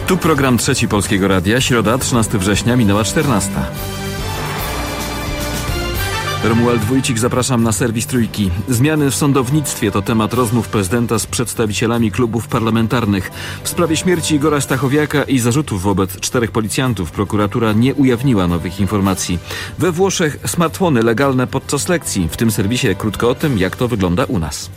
Tu program Trzeci Polskiego Radia, środa, 13 września, minęła 14. Romuald Wójcik, zapraszam na serwis Trójki. Zmiany w sądownictwie to temat rozmów prezydenta z przedstawicielami klubów parlamentarnych. W sprawie śmierci Igora Stachowiaka i zarzutów wobec 4 policjantów prokuratura nie ujawniła nowych informacji. We Włoszech smartfony legalne podczas lekcji. W tym serwisie krótko o tym, jak to wygląda u nas.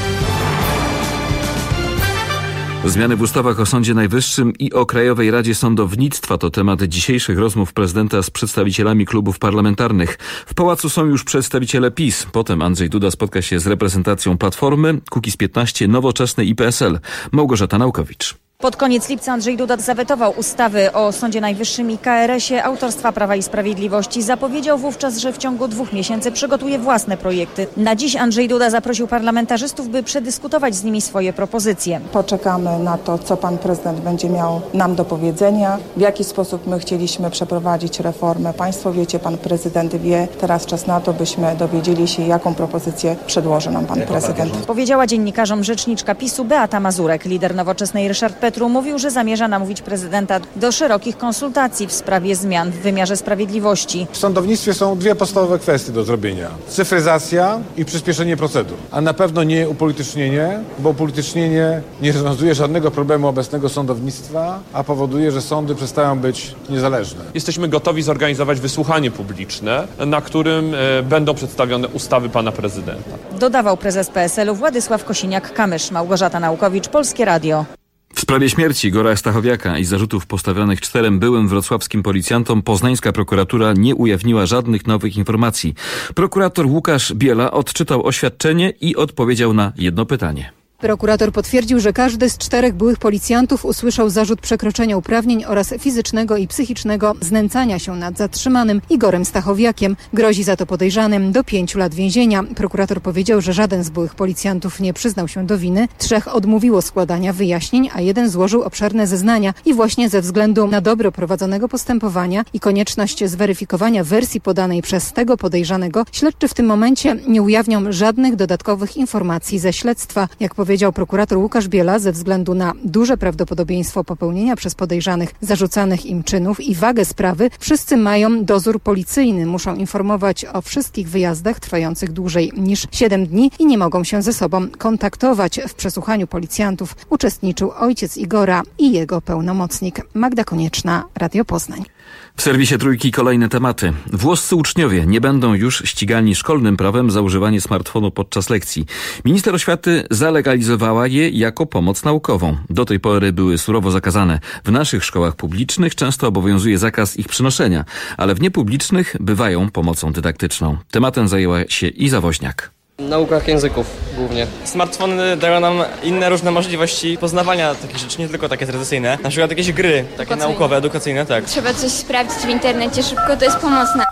Zmiany w ustawach o Sądzie Najwyższym i o Krajowej Radzie Sądownictwa to temat dzisiejszych rozmów prezydenta z przedstawicielami klubów parlamentarnych. W pałacu są już przedstawiciele PiS. Potem Andrzej Duda spotka się z reprezentacją Platformy, Kukiz15, Nowoczesnej i PSL. Małgorzata Naukowicz. Pod koniec lipca Andrzej Duda zawetował ustawy o Sądzie Najwyższym i KRS-ie autorstwa Prawa i Sprawiedliwości. Zapowiedział wówczas, że w ciągu 2 miesięcy przygotuje własne projekty. Na dziś Andrzej Duda zaprosił parlamentarzystów, by przedyskutować z nimi swoje propozycje. Poczekamy na to, co pan prezydent będzie miał nam do powiedzenia, w jaki sposób my chcieliśmy przeprowadzić reformę. Państwo wiecie, pan prezydent wie. Teraz czas na to, byśmy dowiedzieli się, jaką propozycję przedłoży nam pan prezydent. Powiedziała dziennikarzom rzeczniczka PiS-u Beata Mazurek. Lider Nowoczesnej Ryszard Petru mówił, że zamierza namówić prezydenta do szerokich konsultacji w sprawie zmian w wymiarze sprawiedliwości. W sądownictwie są 2 podstawowe kwestie do zrobienia. Cyfryzacja i przyspieszenie procedur. A na pewno nie upolitycznienie, bo upolitycznienie nie rozwiązuje żadnego problemu obecnego sądownictwa, a powoduje, że sądy przestają być niezależne. Jesteśmy gotowi zorganizować wysłuchanie publiczne, na którym będą przedstawione ustawy pana prezydenta. Dodawał prezes PSL-u Władysław Kosiniak-Kamysz. Małgorzata Naukowicz, Polskie Radio. W sprawie śmierci Igora Stachowiaka i zarzutów postawionych 4 byłym wrocławskim policjantom poznańska prokuratura nie ujawniła żadnych nowych informacji. Prokurator Łukasz Biela odczytał oświadczenie i odpowiedział na jedno pytanie. Prokurator potwierdził, że każdy z 4 byłych policjantów usłyszał zarzut przekroczenia uprawnień oraz fizycznego i psychicznego znęcania się nad zatrzymanym Igorem Stachowiakiem. Grozi za to podejrzanym do 5 lat więzienia. Prokurator powiedział, że żaden z byłych policjantów nie przyznał się do winy. 3 odmówiło składania wyjaśnień, a 1 złożył obszerne zeznania. I właśnie ze względu na dobro prowadzonego postępowania i konieczność zweryfikowania wersji podanej przez tego podejrzanego, śledczy w tym momencie nie ujawnią żadnych dodatkowych informacji ze śledztwa. Jak powiedział prokurator Łukasz Biela, ze względu na duże prawdopodobieństwo popełnienia przez podejrzanych zarzucanych im czynów i wagę sprawy, wszyscy mają dozór policyjny, muszą informować o wszystkich wyjazdach trwających dłużej niż 7 dni i nie mogą się ze sobą kontaktować. W przesłuchaniu policjantów uczestniczył ojciec Igora i jego pełnomocnik. Magda Konieczna, Radio Poznań. W serwisie Trójki kolejne tematy. Włoscy uczniowie nie będą już ścigani szkolnym prawem za używanie smartfonu podczas lekcji. Minister oświaty zalegalizowała je jako pomoc naukową. Do tej pory były surowo zakazane. W naszych szkołach publicznych często obowiązuje zakaz ich przynoszenia, ale w niepublicznych bywają pomocą dydaktyczną. Tematem zajęła się Iza Woźniak. Naukach języków głównie. Smartfony dają nam inne różne możliwości poznawania takich rzeczy, nie tylko takie tradycyjne. Na przykład jakieś gry, takie naukowe, edukacyjne, tak. Trzeba coś sprawdzić w internecie szybko, to jest pomocne.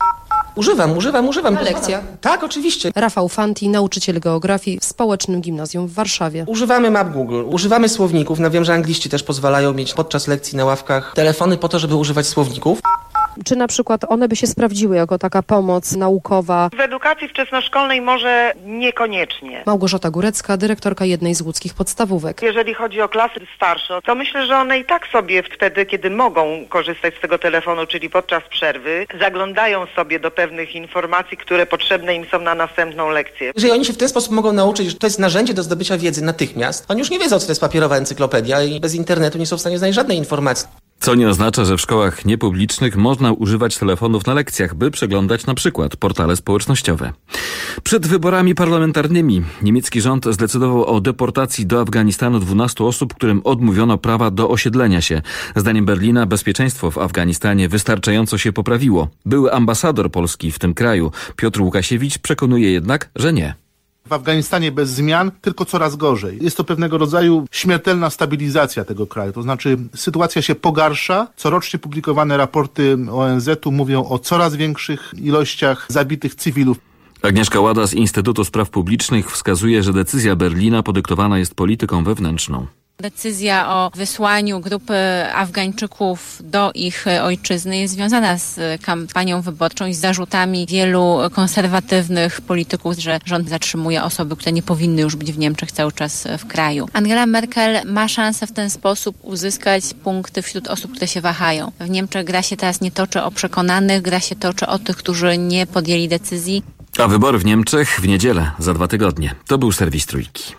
Używam. Lekcja? Tak, oczywiście. Rafał Fanti, nauczyciel geografii w Społecznym Gimnazjum w Warszawie. Używamy map Google, używamy słowników. No wiem, że angliści też pozwalają mieć podczas lekcji na ławkach telefony po to, żeby używać słowników. Czy na przykład one by się sprawdziły jako taka pomoc naukowa? W edukacji wczesnoszkolnej może niekoniecznie. Małgorzata Górecka, dyrektorka jednej z łódzkich podstawówek. Jeżeli chodzi o klasy starsze, to myślę, że one i tak sobie wtedy, kiedy mogą korzystać z tego telefonu, czyli podczas przerwy, zaglądają sobie do pewnych informacji, które potrzebne im są na następną lekcję. Jeżeli oni się w ten sposób mogą nauczyć, że to jest narzędzie do zdobycia wiedzy natychmiast, oni już nie wiedzą, co to jest papierowa encyklopedja i bez internetu nie są w stanie znaleźć żadnej informacji. Co nie oznacza, że w szkołach niepublicznych można używać telefonów na lekcjach, by przeglądać na przykład portale społecznościowe. Przed wyborami parlamentarnymi niemiecki rząd zdecydował o deportacji do Afganistanu 12 osób, którym odmówiono prawa do osiedlenia się. Zdaniem Berlina bezpieczeństwo w Afganistanie wystarczająco się poprawiło. Były ambasador Polski w tym kraju, Piotr Łukasiewicz, przekonuje jednak, że nie. W Afganistanie bez zmian, tylko coraz gorzej. Jest to pewnego rodzaju śmiertelna stabilizacja tego kraju. To znaczy sytuacja się pogarsza. Corocznie publikowane raporty ONZ-u mówią o coraz większych ilościach zabitych cywilów. Agnieszka Łada z Instytutu Spraw Publicznych wskazuje, że decyzja Berlina podyktowana jest polityką wewnętrzną. Decyzja o wysłaniu grupy Afgańczyków do ich ojczyzny jest związana z kampanią wyborczą i z zarzutami wielu konserwatywnych polityków, że rząd zatrzymuje osoby, które nie powinny już być w Niemczech cały czas w kraju. Angela Merkel ma szansę w ten sposób uzyskać punkty wśród osób, które się wahają. W Niemczech gra się teraz nie toczy o przekonanych, gra się toczy o tych, którzy nie podjęli decyzji. A wybory w Niemczech w niedzielę, za 2 tygodnie. To był serwis Trójki.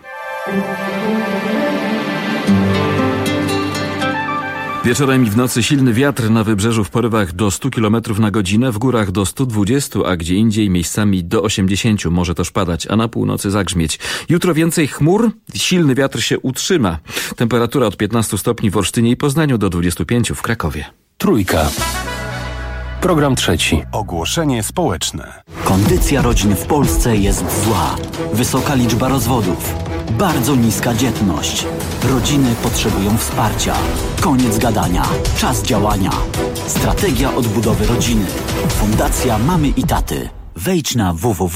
Wieczorem i w nocy silny wiatr na wybrzeżu w porywach do 100 km na godzinę, w górach do 120, a gdzie indziej miejscami do 80. Może też padać, a na północy zagrzmieć. Jutro więcej chmur, silny wiatr się utrzyma. Temperatura od 15 stopni w Olsztynie i Poznaniu do 25 w Krakowie. Trójka. Program trzeci. Ogłoszenie społeczne. Kondycja rodzin w Polsce jest zła. Wysoka liczba rozwodów. Bardzo niska dzietność. Rodziny potrzebują wsparcia. Koniec gadania. Czas działania. Strategia odbudowy rodziny. Fundacja Mamy i Taty. Wejdź na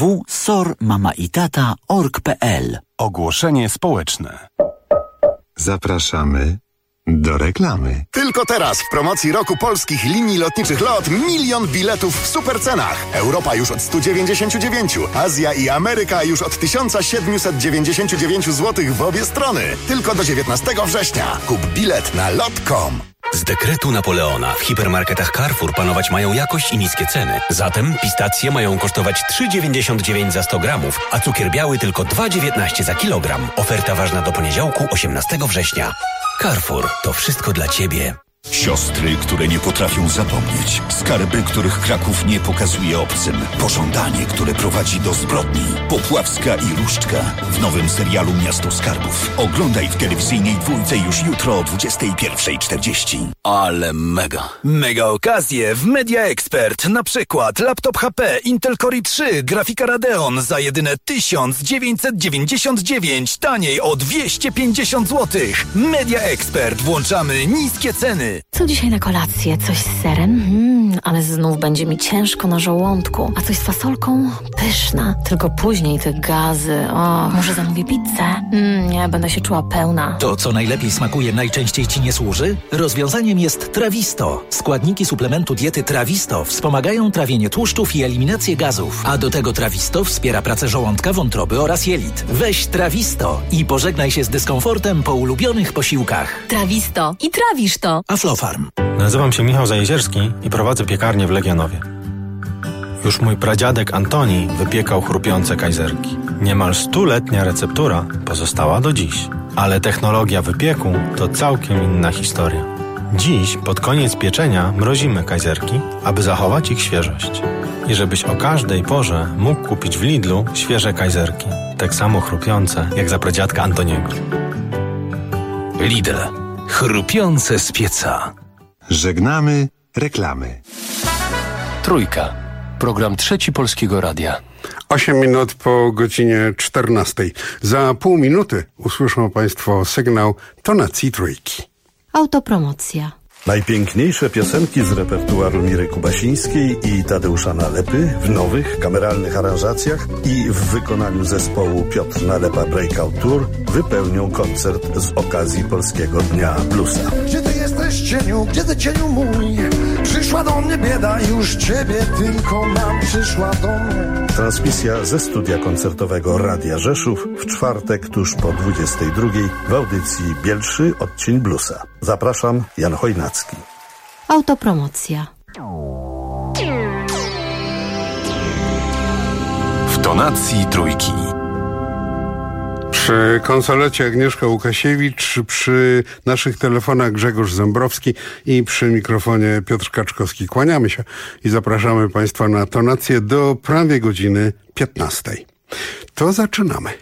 www.sormamaitata.org.pl. Ogłoszenie społeczne. Zapraszamy do reklamy. Tylko teraz w promocji roku polskich linii lotniczych LOT 1 000 000 biletów w supercenach. Europa już od 199, Azja i Ameryka już od 1799 zł w obie strony. Tylko do 19 września. Kup bilet na lot.com. Z dekretu Napoleona w hipermarketach Carrefour panować mają jakość i niskie ceny. Zatem pistacje mają kosztować 3,99 za 100 gramów, a cukier biały tylko 2,19 za kilogram. Oferta ważna do poniedziałku 18 września. Carrefour, to wszystko dla Ciebie. Siostry, które nie potrafią zapomnieć. Skarby, których Kraków nie pokazuje obcym. Pożądanie, które prowadzi do zbrodni. Popławska i Różdżka w nowym serialu Miasto Skarbów. Oglądaj w telewizyjnej dwójce już jutro o 21:40. Ale mega. Mega okazje w Media Expert. Na przykład laptop HP Intel Core i3, grafika Radeon za jedyne 1999. Taniej o 250 zł. Media Expert. Włączamy niskie ceny. Co dzisiaj na kolację? Coś z serem? Ale znów będzie mi ciężko na żołądku. A coś z fasolką? Pyszna. Tylko później te gazy. Może zamówię pizzę? Nie, będę się czuła pełna. To, co najlepiej smakuje, najczęściej Ci nie służy? Rozwiązaniem jest Trawisto. Składniki suplementu diety Trawisto wspomagają trawienie tłuszczów i eliminację gazów. A do tego Trawisto wspiera pracę żołądka, wątroby oraz jelit. Weź Trawisto i pożegnaj się z dyskomfortem po ulubionych posiłkach. Trawisto i trawisz to. Aflofarm. Nazywam się Michał Zajezierski i prowadzę piekarnię w Legionowie. Już mój pradziadek Antoni wypiekał chrupiące kajzerki. Niemal 100-letnia receptura pozostała do dziś. Ale technologia wypieku to całkiem inna historia. Dziś, pod koniec pieczenia, mrozimy kajzerki, aby zachować ich świeżość. I żebyś o każdej porze mógł kupić w Lidlu świeże kajzerki. Tak samo chrupiące, jak za pradziadka Antoniego. Lidl. Chrupiące z pieca. Żegnamy reklamy. Trójka. Program trzeci Polskiego Radia. 8 minut po godzinie 14. Za pół minuty usłyszą Państwo sygnał tonacji Trójki. Autopromocja. Najpiękniejsze piosenki z repertuaru Miry Kubasińskiej i Tadeusza Nalepy w nowych, kameralnych aranżacjach i w wykonaniu zespołu Piotr Nalepa Breakout Tour wypełnią koncert z okazji Polskiego Dnia Bluesa. Gdzie ty jesteś, cieniu? Gdzie ty, cieniu mój? Przyszła do mnie bieda, już ciebie tylko mam. Przyszła do mnie. Transmisja ze studia koncertowego Radia Rzeszów w czwartek tuż po 22 w audycji Bielszy Odcień Bluesa. Zapraszam, Jan Chojnacki. Autopromocja. W tonacji Trójki. Przy konsolecie Agnieszka Łukasiewicz, przy naszych telefonach Grzegorz Zembrowski i przy mikrofonie Piotr Kaczkowski. Kłaniamy się i zapraszamy Państwa na tonację do prawie godziny 15. To zaczynamy.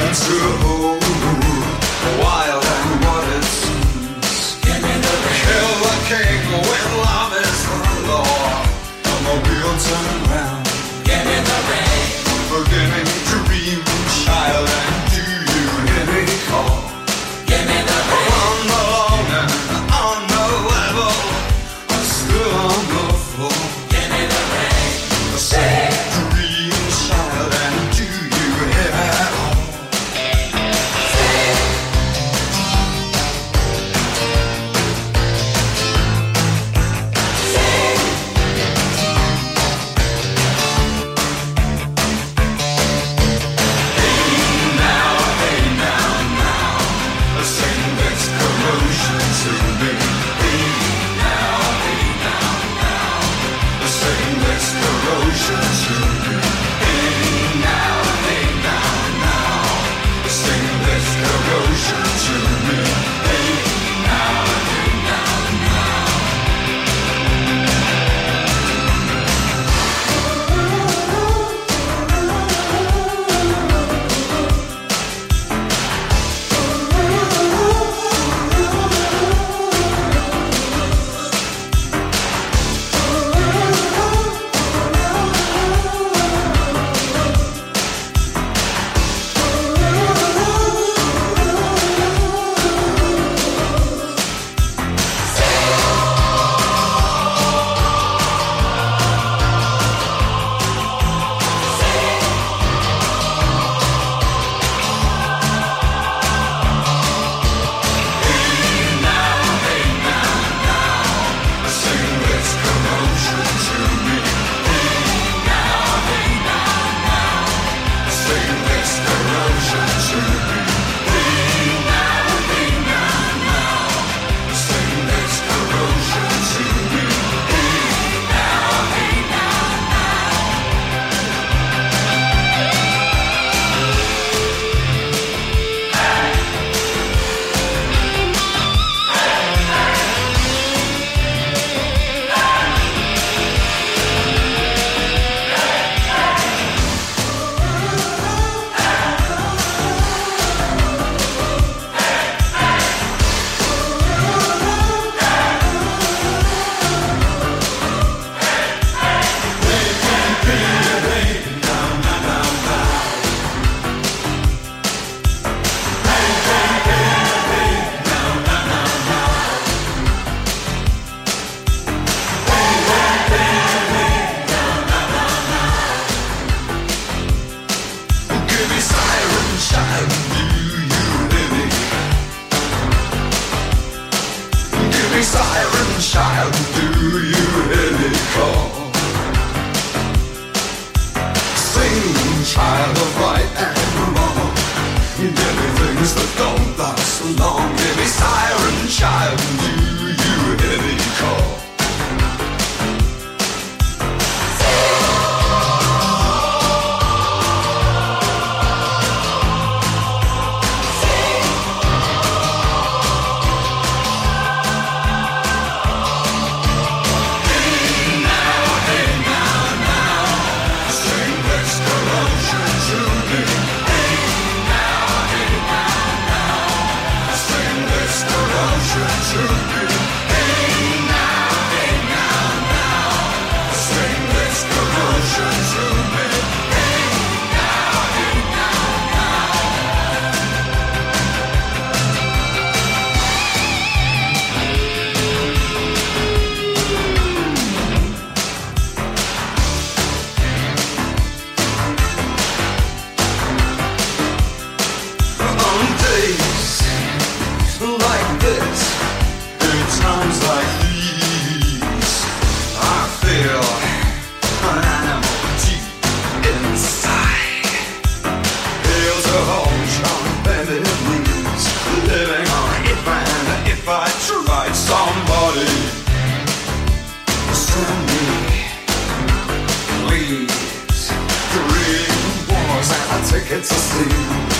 Tickets to see,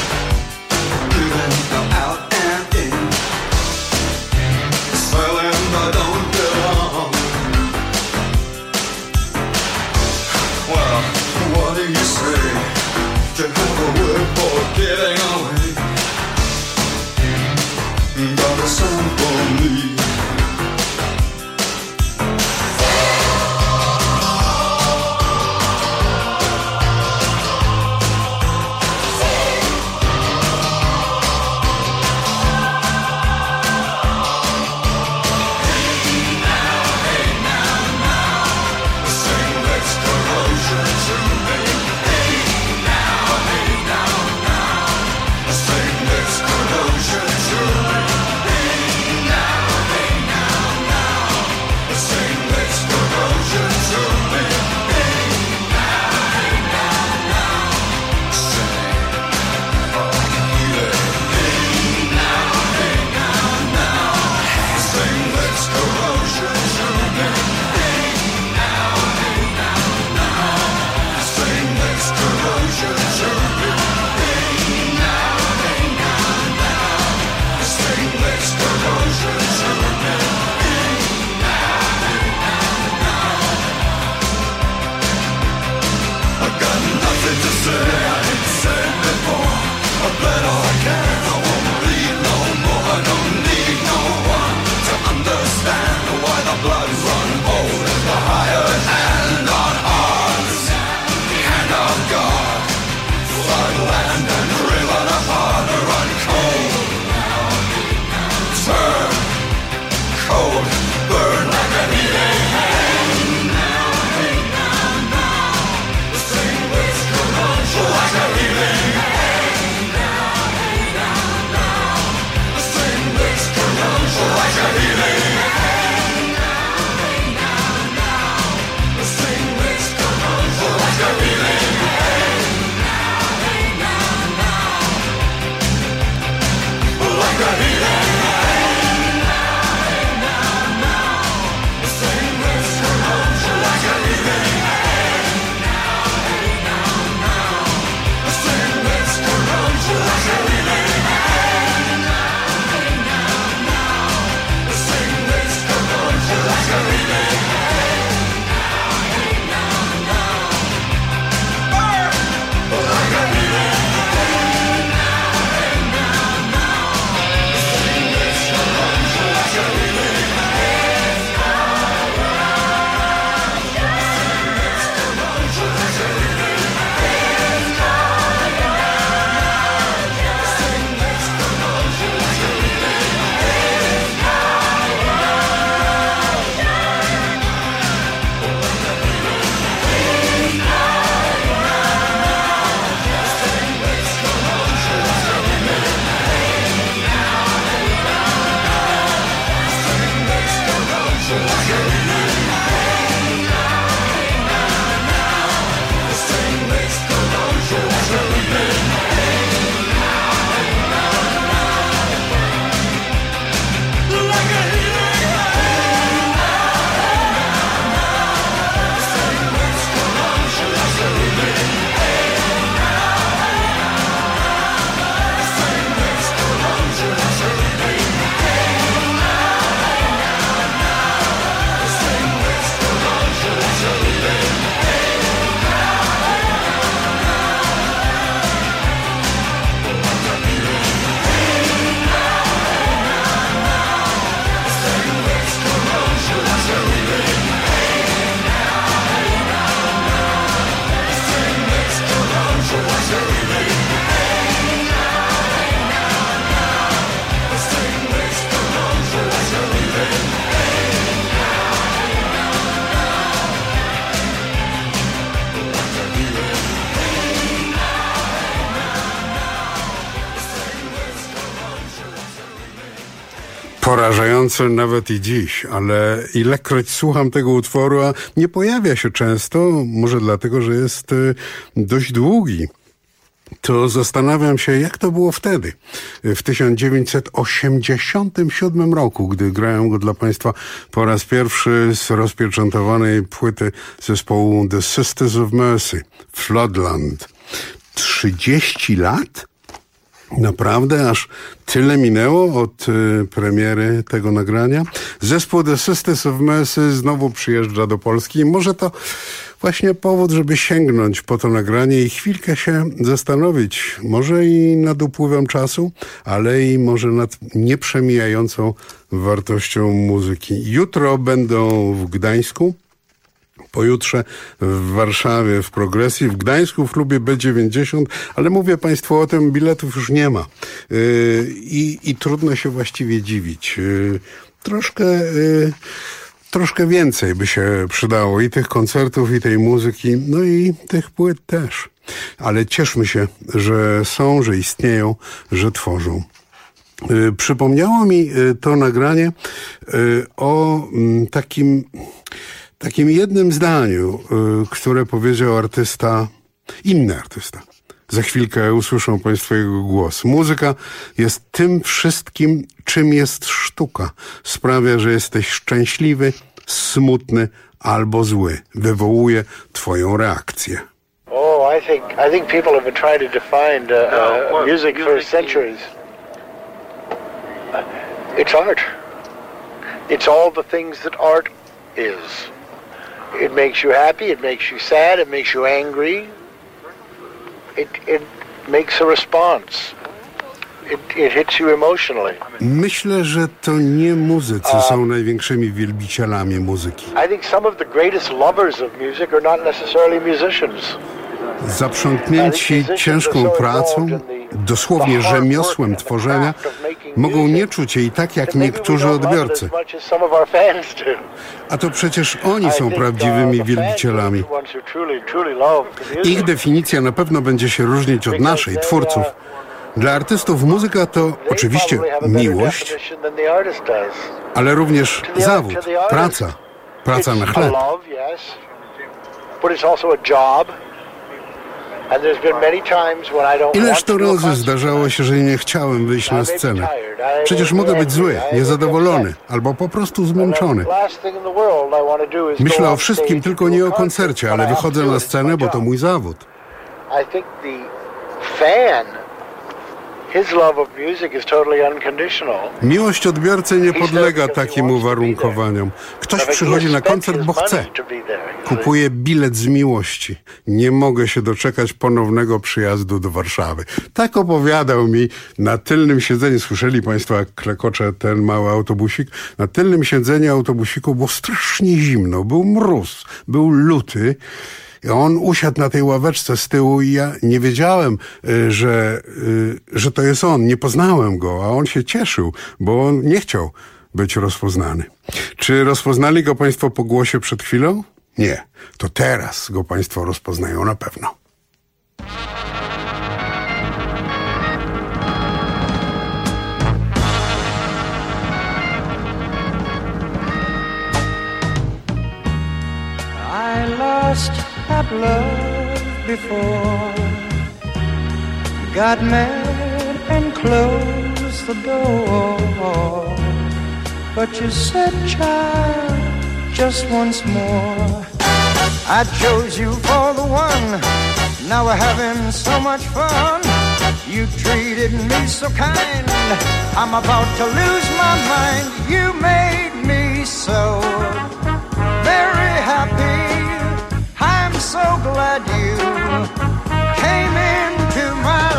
living out and in, selling I don't belong. Well, what do you say to have a word for getting away? Porażające nawet i dziś, ale ilekroć słucham tego utworu, a nie pojawia się często, może dlatego, że jest dość długi, to zastanawiam się, jak to było wtedy, w 1987 roku, gdy grałem go dla Państwa po raz pierwszy z rozpieczętowanej płyty zespołu The Sisters of Mercy, Floodland. 30 lat? Naprawdę? Aż tyle minęło od premiery tego nagrania? Zespół The Sisters of Mercy znowu przyjeżdża do Polski i może to właśnie powód, żeby sięgnąć po to nagranie i chwilkę się zastanowić. Może i nad upływem czasu, ale i może nad nieprzemijającą wartością muzyki. Jutro będą w Gdańsku, pojutrze w Warszawie w Progresji, w Gdańsku w klubie B90, ale mówię Państwu o tym, biletów już nie ma. I trudno się właściwie dziwić. Troszkę więcej by się przydało i tych koncertów, i tej muzyki, no i tych płyt też. Ale cieszmy się, że są, że istnieją, że tworzą. Przypomniało mi to nagranie o takim jednym zdaniu, które powiedział inny artysta. Za chwilkę usłyszą Państwo jego głos. Muzyka jest tym wszystkim, czym jest sztuka. Sprawia, że jesteś szczęśliwy, smutny albo zły. Wywołuje Twoją reakcję. Oh, I think people have been trying to define music for centuries. It's art. It's all the things that art is. It makes you happy, it makes you sad, it makes you angry. It makes a response. It hits you emotionally. Myślę, że to nie muzycy są największymi wielbicielami muzyki. I think some of the greatest lovers of music are not necessarily musicians. Zaprzątnięci ciężką pracą, dosłownie rzemiosłem tworzenia, mogą nie czuć jej tak jak niektórzy odbiorcy. A to przecież oni są prawdziwymi wielbicielami. Ich definicja na pewno będzie się różnić od naszej, twórców. Dla artystów muzyka to oczywiście miłość, ale również zawód, praca na chleb. Ileż to razy zdarzało się, że nie chciałem wyjść na scenę. Przecież mogę być zły, niezadowolony, albo po prostu zmęczony. Myślę o wszystkim, tylko nie o koncercie, ale wychodzę na scenę, bo to mój zawód. Miłość odbiorcy nie podlega takim uwarunkowaniom. Ktoś przychodzi na koncert, bo chce. Kupuje bilet z miłości. Nie mogę się doczekać ponownego przyjazdu do Warszawy. Tak opowiadał mi na tylnym siedzeniu. Słyszeli Państwo, jak klekocze ten mały autobusik? Na tylnym siedzeniu autobusiku było strasznie zimno. Był mróz, był luty. I on usiadł na tej ławeczce z tyłu i ja nie wiedziałem, że to jest on. Nie poznałem go, a on się cieszył, bo on nie chciał być rozpoznany. Czy rozpoznali go Państwo po głosie przed chwilą? Nie. To teraz go Państwo rozpoznają na pewno. I've loved before, got mad and closed the door, but you said, child, just once more. I chose you for the one, now we're having so much fun. You treated me so kind, I'm about to lose my mind. You made me so very happy. I'm so glad you came into my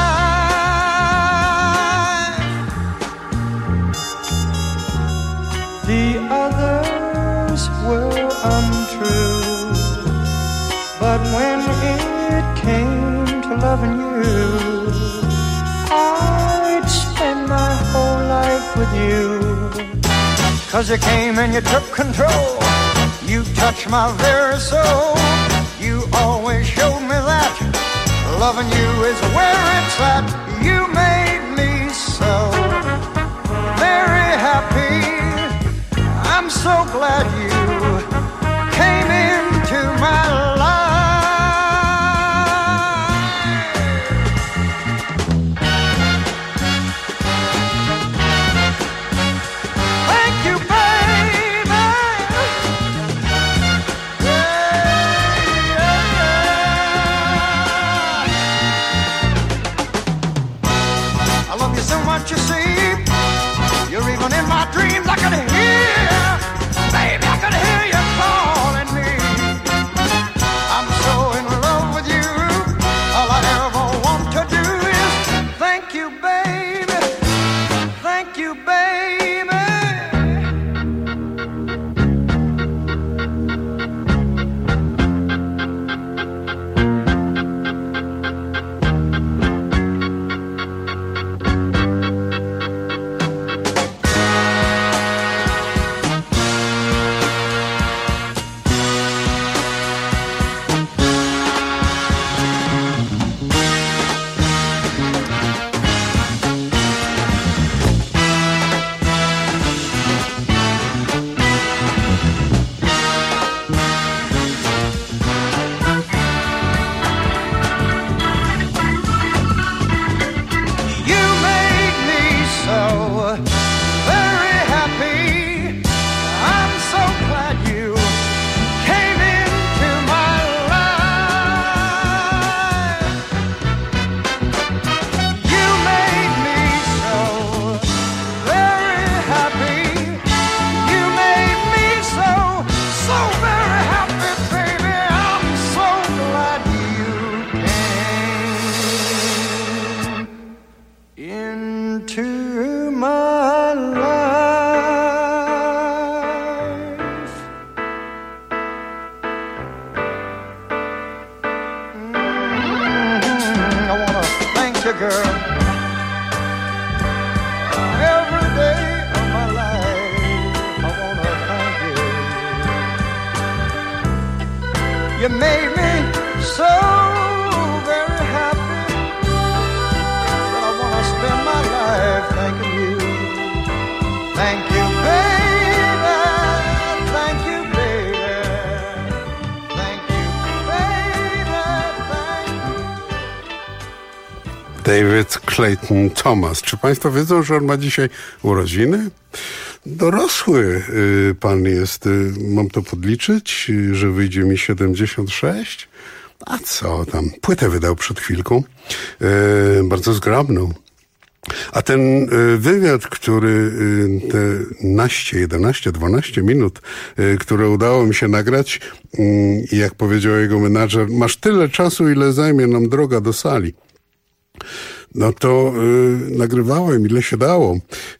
life. The others were untrue, but when it came to loving you, I'd spend my whole life with you. 'Cause you came and you took control. You touch my very soul. You always showed me that loving you is where it's at. You made me so very happy. glad you came into my Thank you, baby. I love you so much, you see. You're even in my dreams. I could hear, baby, I could hear you calling me. I'm so in love with you. All I ever want to do is thank you, baby. Thank you, baby. You made me so very happy that I want to spend my life thanking you. Thank you, baby. Thank you, baby. Thank you, baby. Thank you. David Clayton Thomas. Czy państwo wiedzą, że on ma dzisiaj urodziny? Dorosły pan jest, mam to podliczyć, że wyjdzie mi 76? A co tam, płytę wydał przed chwilką, bardzo zgrabną. A ten wywiad, który te 11, 12 minut, które udało mi się nagrać, i jak powiedział jego menadżer, masz tyle czasu, ile zajmie nam droga do sali. No to nagrywałem, ile się dało.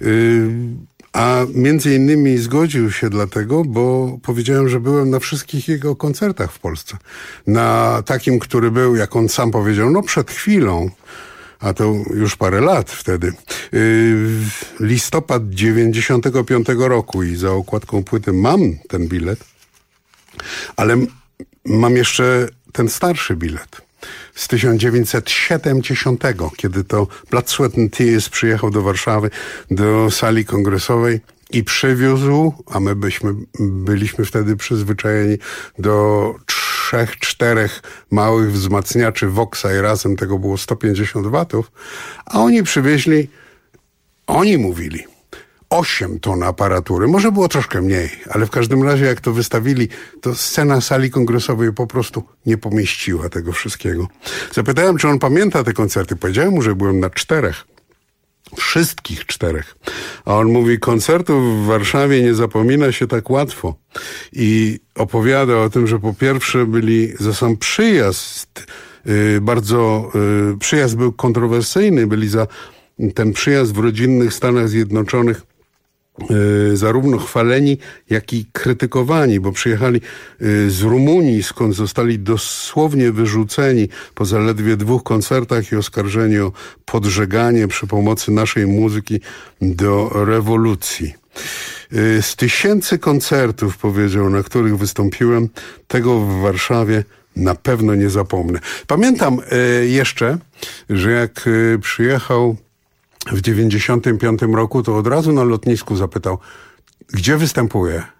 A między innymi zgodził się dlatego, bo powiedziałem, że byłem na wszystkich jego koncertach w Polsce. Na takim, który był, jak on sam powiedział, no przed chwilą, a to już parę lat wtedy. Listopad 95 roku i za okładką płyty mam ten bilet, ale mam jeszcze ten starszy bilet z 1970, kiedy to Blood, Sweat and Tears przyjechał do Warszawy, do sali kongresowej i przywiózł, a my byliśmy wtedy przyzwyczajeni do 3-4 małych wzmacniaczy Voxa i razem tego było 150 watów, a oni przywieźli, oni mówili, 8 ton aparatury, może było troszkę mniej, ale w każdym razie jak to wystawili, to scena sali kongresowej po prostu nie pomieściła tego wszystkiego. Zapytałem, czy on pamięta te koncerty. Powiedziałem mu, że byłem na 4. Wszystkich 4. A on mówi, koncertów w Warszawie nie zapomina się tak łatwo. I opowiada o tym, że po pierwsze byli za sam przyjazd, przyjazd był kontrowersyjny, byli za ten przyjazd w rodzinnych Stanach Zjednoczonych zarówno chwaleni, jak i krytykowani, bo przyjechali z Rumunii, skąd zostali dosłownie wyrzuceni po zaledwie 2 koncertach i oskarżeni o podżeganie przy pomocy naszej muzyki do rewolucji. Z 1000 koncertów, powiedział, na których wystąpiłem, tego w Warszawie na pewno nie zapomnę. Pamiętam jeszcze, że jak przyjechał w 95 roku, to od razu na lotnisku zapytał, gdzie występuje.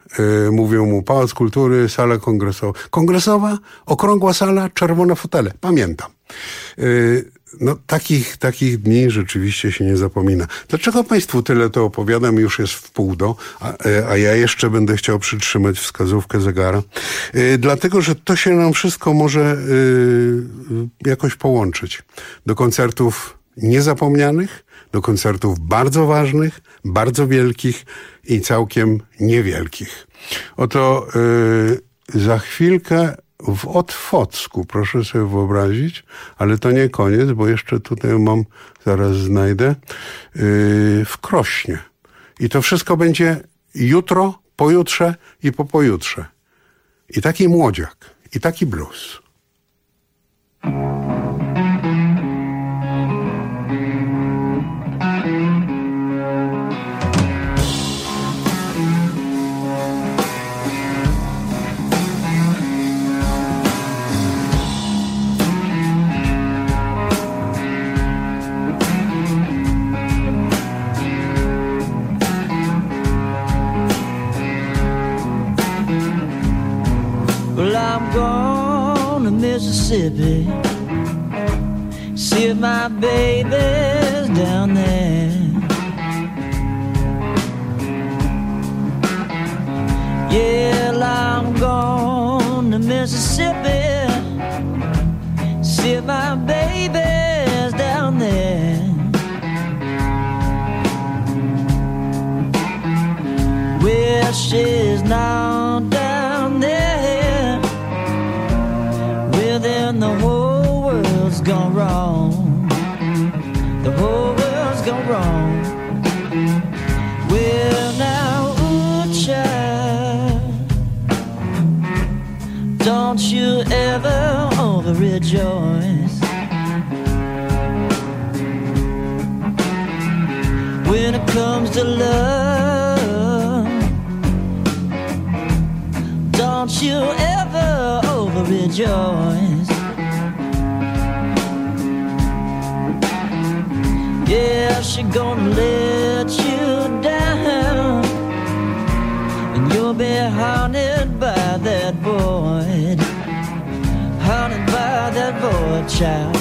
Mówią mu Pałac Kultury, sala kongresowa. Kongresowa, okrągła sala, czerwone fotele. Pamiętam. No takich dni rzeczywiście się nie zapomina. Dlaczego Państwu tyle to opowiadam? Już jest w pół do, a ja jeszcze będę chciał przytrzymać wskazówkę zegara. Dlatego, że to się nam wszystko może jakoś połączyć. Do koncertów niezapomnianych, do koncertów bardzo ważnych, bardzo wielkich i całkiem niewielkich. Oto za chwilkę w Otwocku, proszę sobie wyobrazić, ale to nie koniec, bo jeszcze tutaj mam, zaraz znajdę, w Krośnie. I to wszystko będzie jutro, pojutrze i po pojutrze. I taki młodziak, i taki blues. Mississippi, see if my baby's down there. Yeah, I'm going to Mississippi, see if my baby's down there. Well, she's not down there. Then the whole world's gone wrong. The whole world's gone wrong. Well, now, ooh, child, don't you ever over-rejoice when it comes to love. Don't you ever over-rejoice. Yeah, she gonna let you down, and you'll be haunted by that void, haunted by that void, child.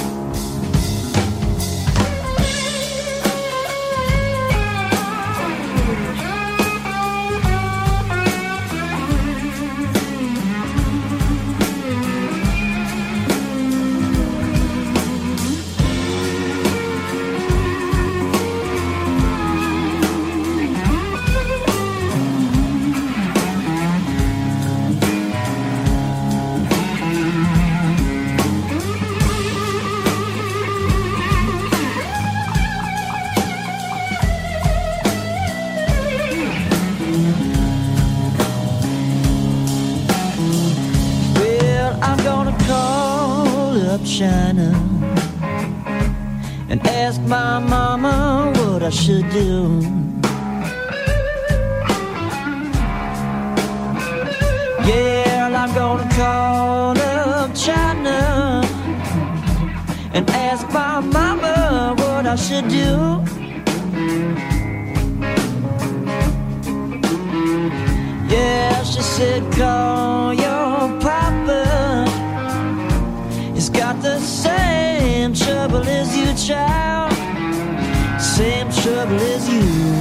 China and ask my mama what I should do. Yeah, I'm gonna call up China and ask my mama what I should do. Yeah, she said call your papa. He's got the same trouble as you, child. Same trouble as you.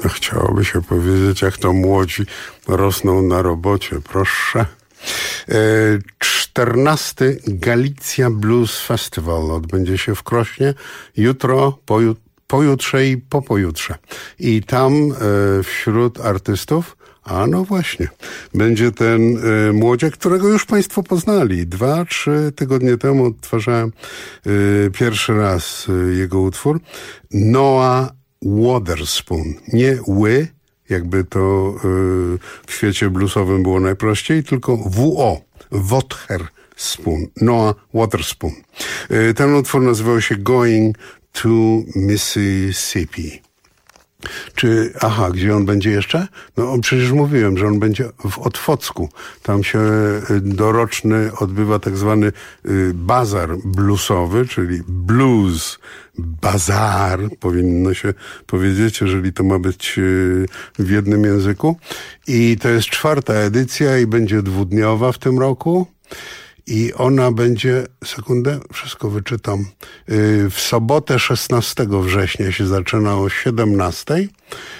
chciałoby się powiedzieć, jak to młodzi rosną na robocie, proszę. 14. Galicja Blues Festival odbędzie się w Krośnie jutro, pojutrze i po pojutrze. I tam wśród artystów, a no właśnie, będzie ten młodziak, którego już państwo poznali. 2-3 tygodnie temu odtwarzałem pierwszy raz jego utwór. Noah Waterspoon. Nie ły, jakby to w świecie bluesowym było najprościej, tylko W.O. Waterspoon. Noah Waterspoon. Ten utwór nazywał się Going to Mississippi. Gdzie on będzie jeszcze? No przecież mówiłem, że on będzie w Otwocku. Tam się doroczny odbywa tak zwany bazar bluesowy, czyli blues bazar, powinno się powiedzieć, jeżeli to ma być w jednym języku. I to jest 4. edycja i będzie 2-dniowa w tym roku. I ona będzie, sekundę, wszystko wyczytam, w sobotę 16 września się zaczyna o 17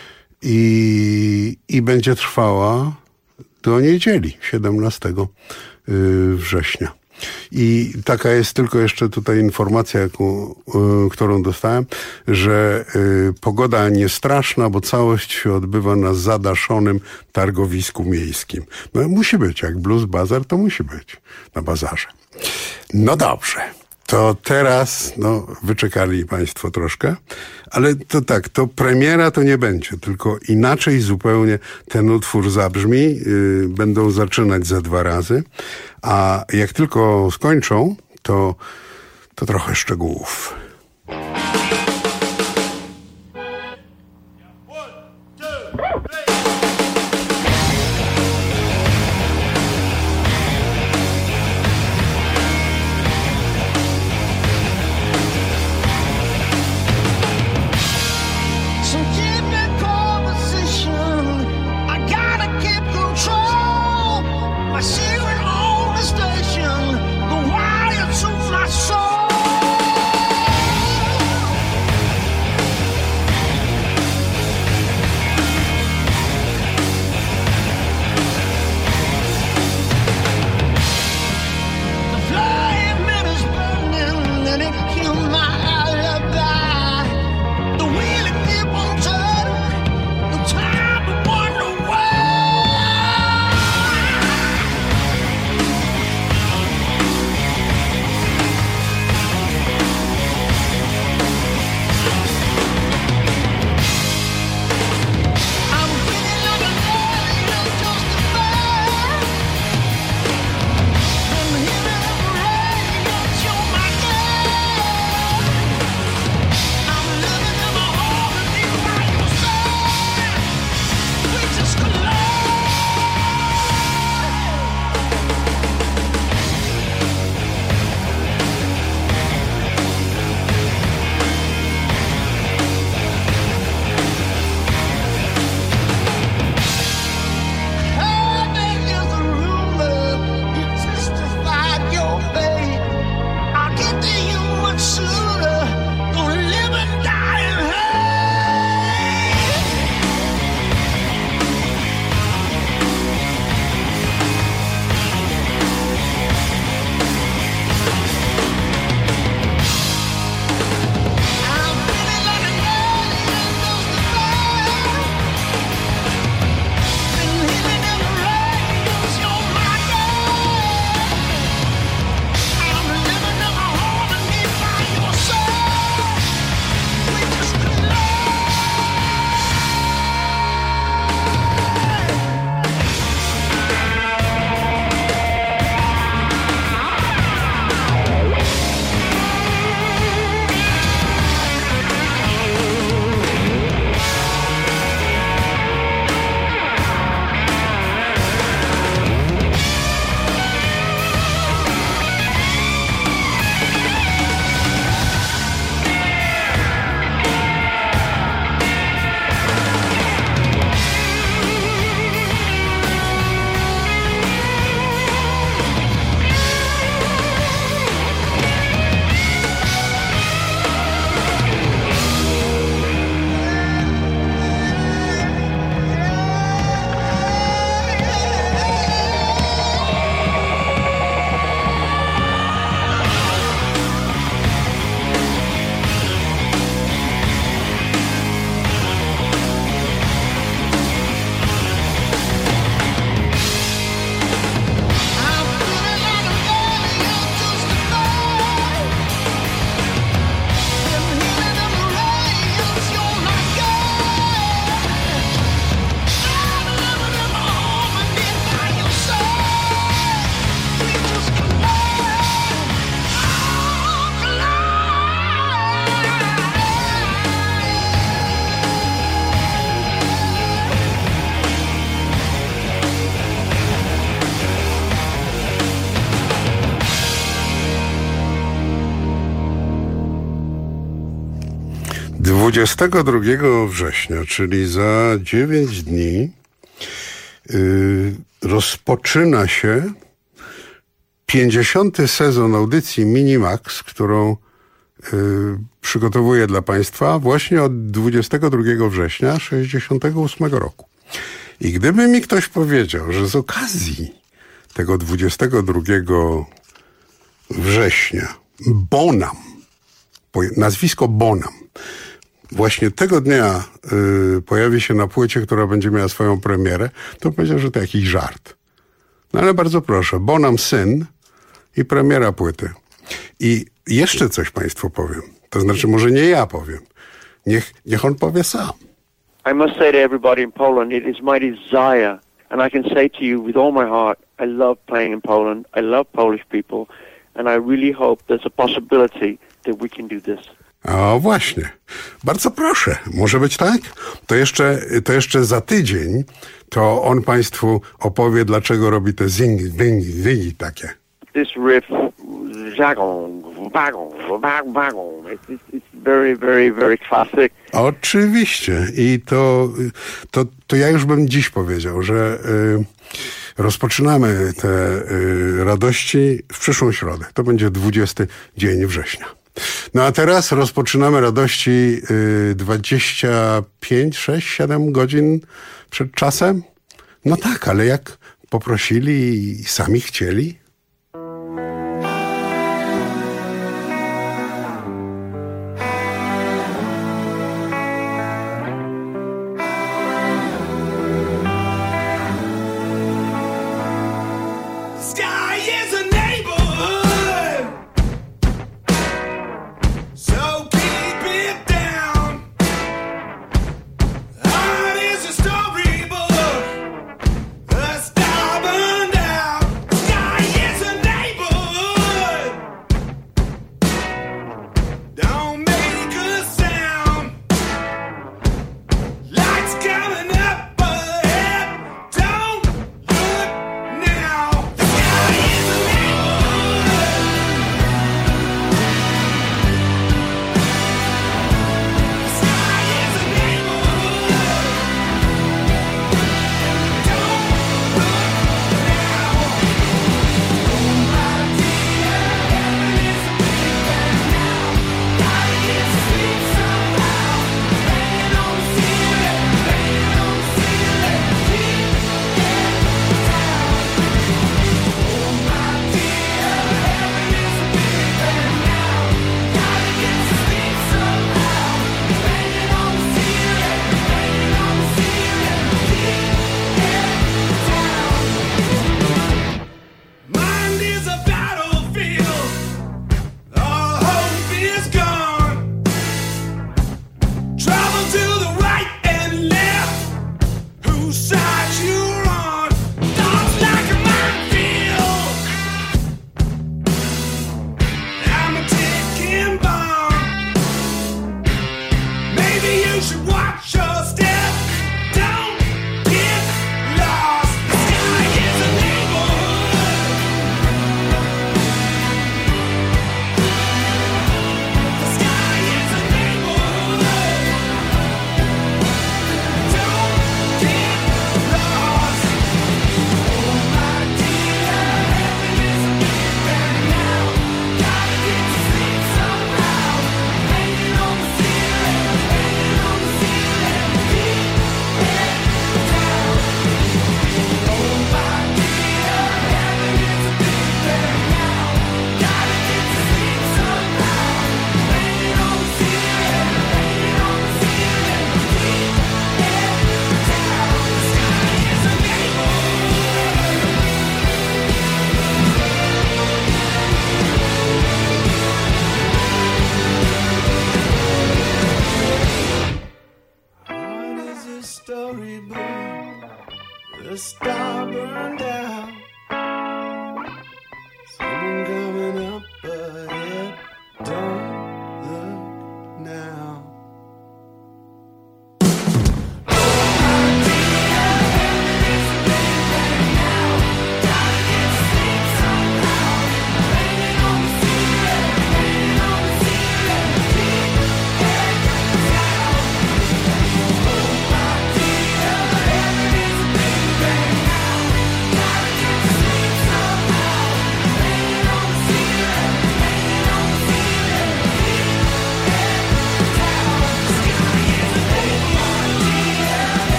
i będzie trwała do niedzieli 17 września. I taka jest tylko jeszcze tutaj informacja, którą dostałem, że pogoda nie straszna, bo całość się odbywa na zadaszonym targowisku miejskim. No musi być, jak Blues Bazar, to musi być na bazarze. No dobrze. To teraz, wyczekali państwo troszkę, ale to tak, to premiera to nie będzie, tylko inaczej zupełnie ten utwór zabrzmi, będą zaczynać za 2 razy, a jak tylko skończą, to trochę szczegółów. Station, the wire to my soul. 22 września, czyli za 9 dni, rozpoczyna się 50. sezon audycji Minimax, którą przygotowuję dla Państwa właśnie od 22 września 1968 roku. I gdyby mi ktoś powiedział, że z okazji tego 22 września Bonham, nazwisko Bonham, właśnie tego dnia pojawi się na płycie, która będzie miała swoją premierę, to powiedział, że to jakiś żart. No ale bardzo proszę, Bonham syn i premiera płyty. I jeszcze coś Państwu powiem. To znaczy, może nie ja powiem. Niech on powie sam. I must say to everybody in Poland, it is my desire, and I can say to you with all my heart, I love playing in Poland, I love Polish people, and I really hope there's a possibility that we can do this. O właśnie. Bardzo proszę. Może być tak? To jeszcze za tydzień to on Państwu opowie, dlaczego robi te zingi, dingi, zingi takie. This riff, it's very, very, very classic. Oczywiście. I to ja już bym dziś powiedział, że rozpoczynamy te radości w przyszłą środę. To będzie 20 dzień września. No a teraz rozpoczynamy radości 25, 6, 7 godzin przed czasem. No tak, ale jak poprosili i sami chcieli.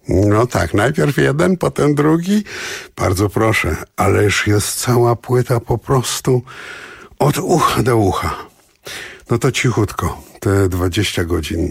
No tak, najpierw jeden, potem drugi. Bardzo proszę, ależ jest cała płyta po prostu od ucha do ucha. No to cichutko, te 20 godzin.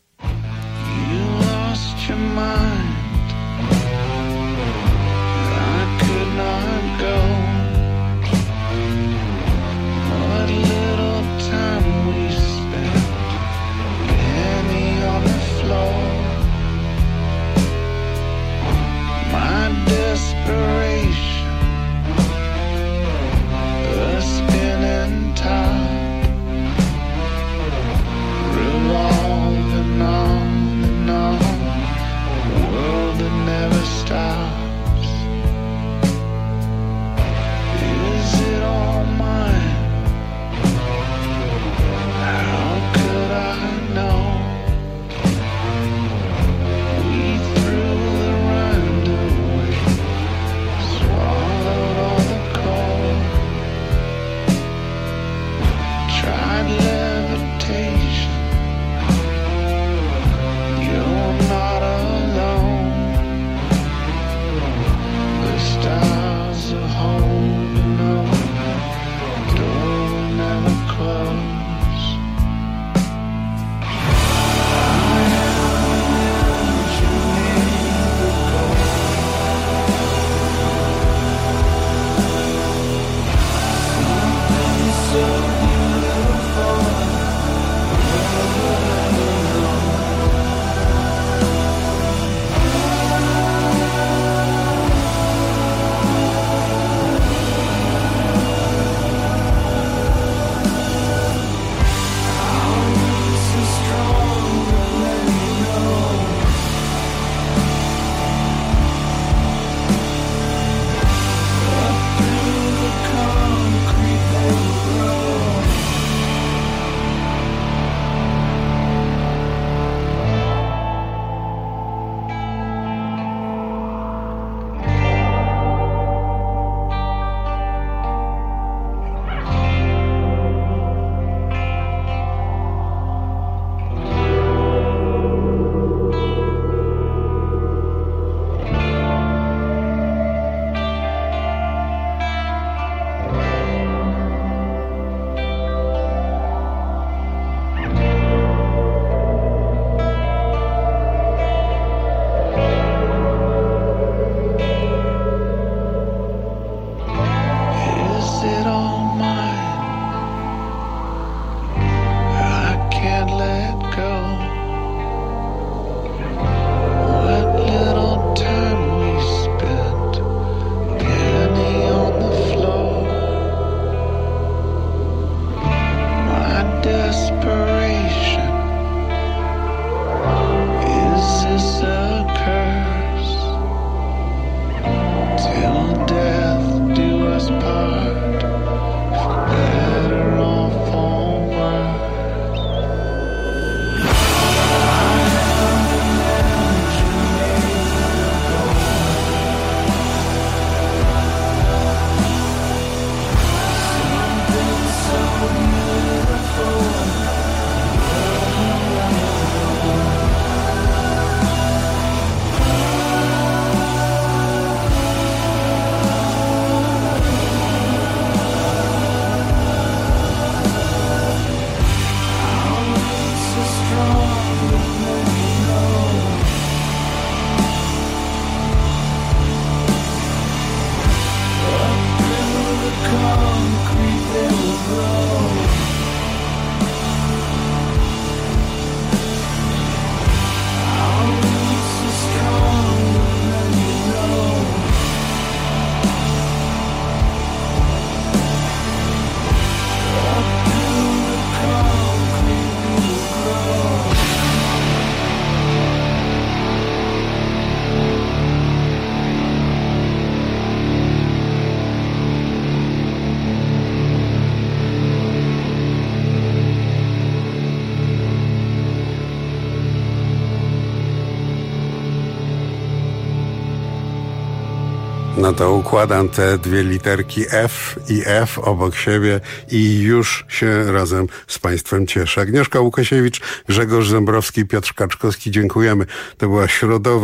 No to układam te dwie literki F i F obok siebie i już się razem z Państwem cieszę. Agnieszka Łukasiewicz, Grzegorz Zembrowski, Piotr Kaczkowski, dziękujemy. To była środowa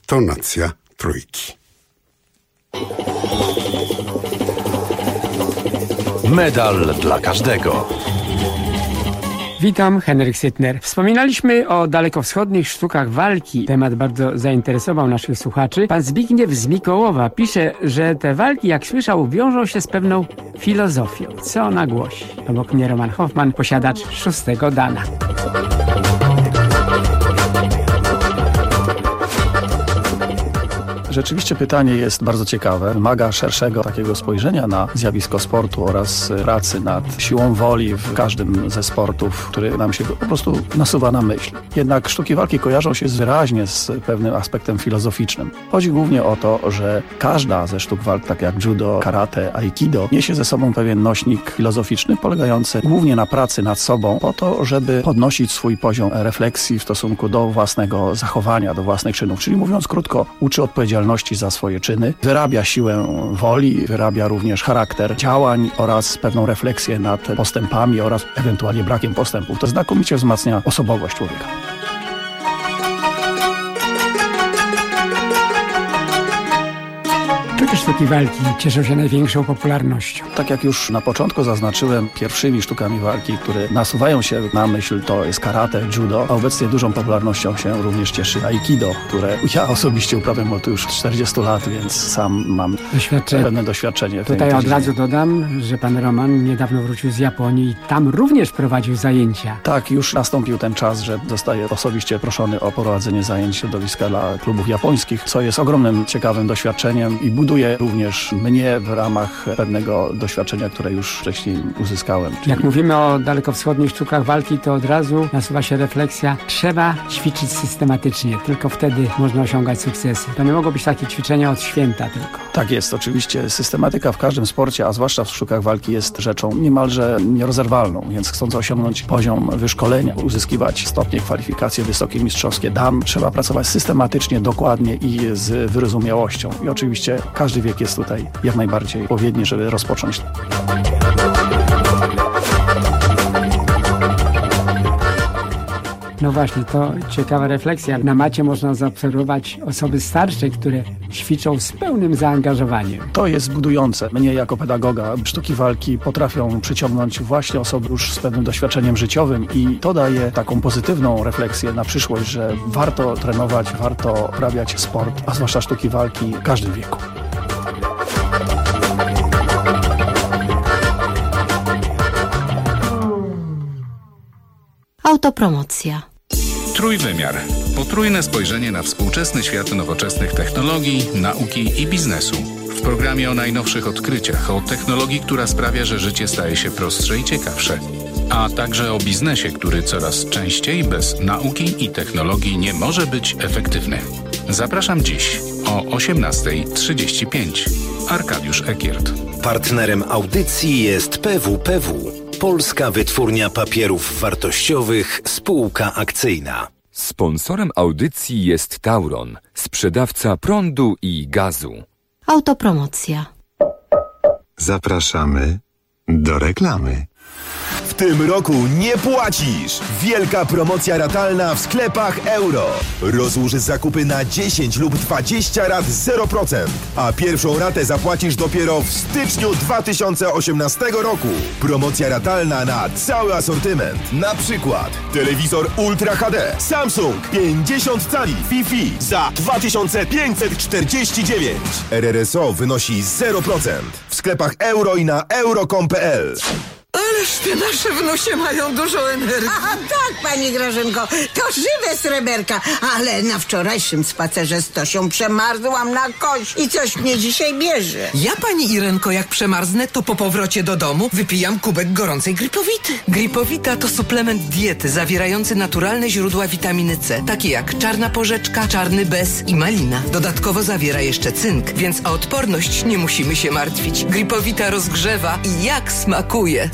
tonacja trójki. Medal dla każdego. Witam, Henryk Sytner. Wspominaliśmy o dalekowschodnich sztukach walki. Temat bardzo zainteresował naszych słuchaczy. Pan Zbigniew z Mikołowa pisze, że te walki, jak słyszał, wiążą się z pewną filozofią. Co ona głosi? Obok mnie Roman Hoffman, posiadacz 6. dana. Rzeczywiście pytanie jest bardzo ciekawe. Wymaga szerszego takiego spojrzenia na zjawisko sportu oraz pracy nad siłą woli w każdym ze sportów, który nam się po prostu nasuwa na myśl. Jednak sztuki walki kojarzą się wyraźnie z pewnym aspektem filozoficznym. Chodzi głównie o to, że każda ze sztuk walk, tak jak judo, karate, aikido, niesie ze sobą pewien nośnik filozoficzny, polegający głównie na pracy nad sobą po to, żeby podnosić swój poziom refleksji w stosunku do własnego zachowania, do własnych czynów. Czyli mówiąc krótko, uczy odpowiedzialności za swoje czyny, wyrabia siłę woli, wyrabia również charakter działań oraz pewną refleksję nad postępami oraz ewentualnie brakiem postępów. To znakomicie wzmacnia osobowość człowieka. Które sztuki walki cieszą się największą popularnością? Tak jak już na początku zaznaczyłem, pierwszymi sztukami walki, które nasuwają się na myśl, to jest karate, judo, a obecnie dużą popularnością się również cieszy aikido, które ja osobiście uprawiam od już 40 lat, więc sam mam pewne doświadczenie. Tutaj od razu dodam, że pan Roman niedawno wrócił z Japonii i tam również prowadził zajęcia. Tak, już nastąpił ten czas, że zostaję osobiście proszony o prowadzenie zajęć środowiska dla klubów japońskich, co jest ogromnym, ciekawym doświadczeniem i buduje również mnie w ramach pewnego doświadczenia, które już wcześniej uzyskałem. Jak mówimy o dalekowschodnich sztukach walki, to od razu nasuwa się refleksja. Trzeba ćwiczyć systematycznie, tylko wtedy można osiągać sukcesy. To nie mogą być takie ćwiczenia od święta tylko. Tak jest, oczywiście. Systematyka w każdym sporcie, a zwłaszcza w sztukach walki jest rzeczą niemalże nierozerwalną, więc chcąc osiągnąć poziom wyszkolenia, uzyskiwać stopnie kwalifikacji wysokie mistrzowskie dan, trzeba pracować systematycznie, dokładnie i z wyrozumiałością. I oczywiście każdy wiek jest tutaj jak najbardziej odpowiedni, żeby rozpocząć. No właśnie, to ciekawa refleksja. Na macie można zaobserwować osoby starsze, które ćwiczą z pełnym zaangażowaniem. To jest budujące. Mnie jako pedagoga sztuki walki potrafią przyciągnąć właśnie osoby już z pewnym doświadczeniem życiowym i to daje taką pozytywną refleksję na przyszłość, że warto trenować, warto uprawiać sport, a zwłaszcza sztuki walki w każdym wieku. Autopromocja. Trójwymiar. Potrójne spojrzenie na współczesny świat nowoczesnych technologii, nauki i biznesu. W programie o najnowszych odkryciach, o technologii, która sprawia, że życie staje się prostsze i ciekawsze. A także o biznesie, który coraz częściej bez nauki i technologii nie może być efektywny. Zapraszam dziś o 18:35. Arkadiusz Ekiert. Partnerem audycji jest PWPW. Polska Wytwórnia Papierów Wartościowych, spółka akcyjna. Sponsorem audycji jest Tauron, sprzedawca prądu i gazu. Autopromocja. Zapraszamy do reklamy. W tym roku nie płacisz! Wielka promocja ratalna w sklepach Euro. Rozłóż zakupy na 10 lub 20 rat 0%, a pierwszą ratę zapłacisz dopiero w styczniu 2018 roku. Promocja ratalna na cały asortyment. Na przykład telewizor Ultra HD Samsung 50 cali Wi-Fi za 2549. RRSO wynosi 0%. W sklepach Euro i na euro.com.pl. Ależ te nasze wnusie mają dużo energii. Aha, tak, pani Grażynko, to żywe sreberka, ale na wczorajszym spacerze z Tosią przemarzłam na kość i coś mnie dzisiaj bierze. Ja, pani Irenko, jak przemarznę, to po powrocie do domu wypijam kubek gorącej Gripowity. Gripowita to suplement diety zawierający naturalne źródła witaminy C, takie jak czarna porzeczka, czarny bez i malina. Dodatkowo zawiera jeszcze cynk, więc o odporność nie musimy się martwić. Gripowita rozgrzewa i jak smakuje. Zdrowie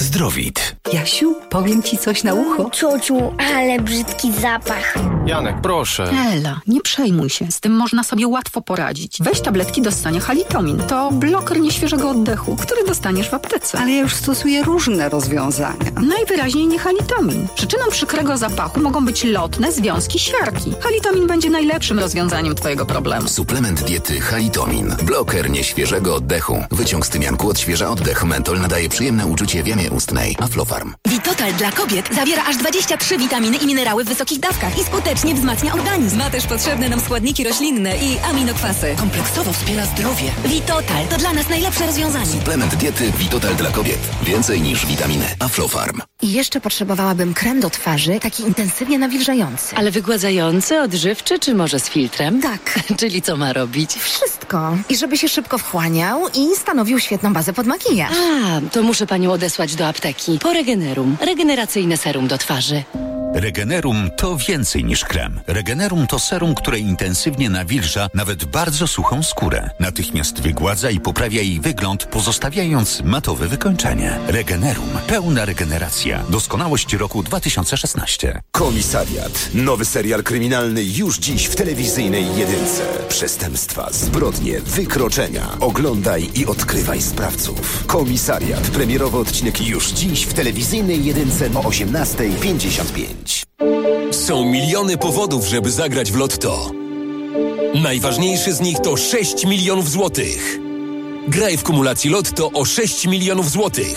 Zdrowit. Jasiu, powiem ci coś na ucho. Ciociu, ale brzydki zapach. Janek, proszę. Ela, nie przejmuj się, z tym można sobie łatwo poradzić. Weź tabletki do ssania Halitomin. To bloker nieświeżego oddechu, który dostaniesz w aptece. Ale ja już stosuję różne rozwiązania. Najwyraźniej nie Halitomin. Przyczyną przykrego zapachu mogą być lotne związki siarki. Halitomin będzie najlepszym rozwiązaniem twojego problemu. Suplement diety Halitomin. Bloker nieświeżego oddechu. Wyciąg z tymianku odświeża oddech. Mentol nadaje przyjemne uczucie w jamie ustnej. Aflofarm. Vitotal dla kobiet zawiera aż 23 witaminy i minerały w wysokich dawkach i skutecznie wzmacnia organizm. Ma też potrzebne nam składniki roślinne i aminokwasy. Kompleksowo wspiera zdrowie. Vitotal to dla nas najlepsze rozwiązanie. Suplement diety Vitotal dla kobiet. Więcej niż witaminy. Aflofarm. I jeszcze potrzebowałabym krem do twarzy, taki intensywnie nawilżający. Ale wygładzający, odżywczy czy może z filtrem? Tak. Czyli co ma robić? Wszystko. I żeby się szybko wchłaniał i stanowił świetną bazę pod makijaż. A, to muszę panią odesłać do apteki. Po Regenerum. Regeneracyjne serum do twarzy. Regenerum to więcej niż krem. Regenerum to serum, które intensywnie nawilża nawet bardzo suchą skórę. Natychmiast wygładza i poprawia jej wygląd, pozostawiając matowe wykończenie. Regenerum. Pełna regeneracja. Doskonałość roku 2016. Komisariat. Nowy serial kryminalny już dziś w telewizyjnej jedynce. Przestępstwa, zbrodnie, wykroczenia. Oglądaj i odkrywaj sprawców. Komisariat. Premierowy odcinek już dziś w telewizyjnej jedynce o 18:55. Są miliony powodów, żeby zagrać w Lotto. Najważniejszy z nich to 6 milionów złotych. Graj w kumulacji Lotto o 6 milionów złotych.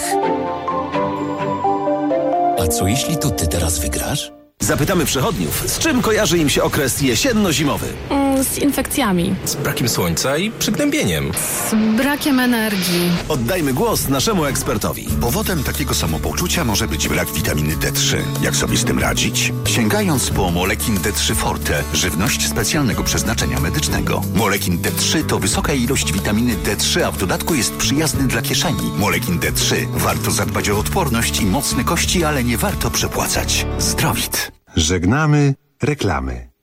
A co jeśli to ty teraz wygrasz? Zapytamy przechodniów, z czym kojarzy im się okres jesienno-zimowy. Z infekcjami. Z brakiem słońca i przygnębieniem. Z brakiem energii. Oddajmy głos naszemu ekspertowi. Powodem takiego samopoczucia może być brak witaminy D3. Jak sobie z tym radzić? Sięgając po Molekin D3 Forte, żywność specjalnego przeznaczenia medycznego. Molekin D3 to wysoka ilość witaminy D3, a w dodatku jest przyjazny dla kieszeni. Molekin D3. Warto zadbać o odporność i mocne kości, ale nie warto przepłacać. Zdrowit. Żegnamy reklamy.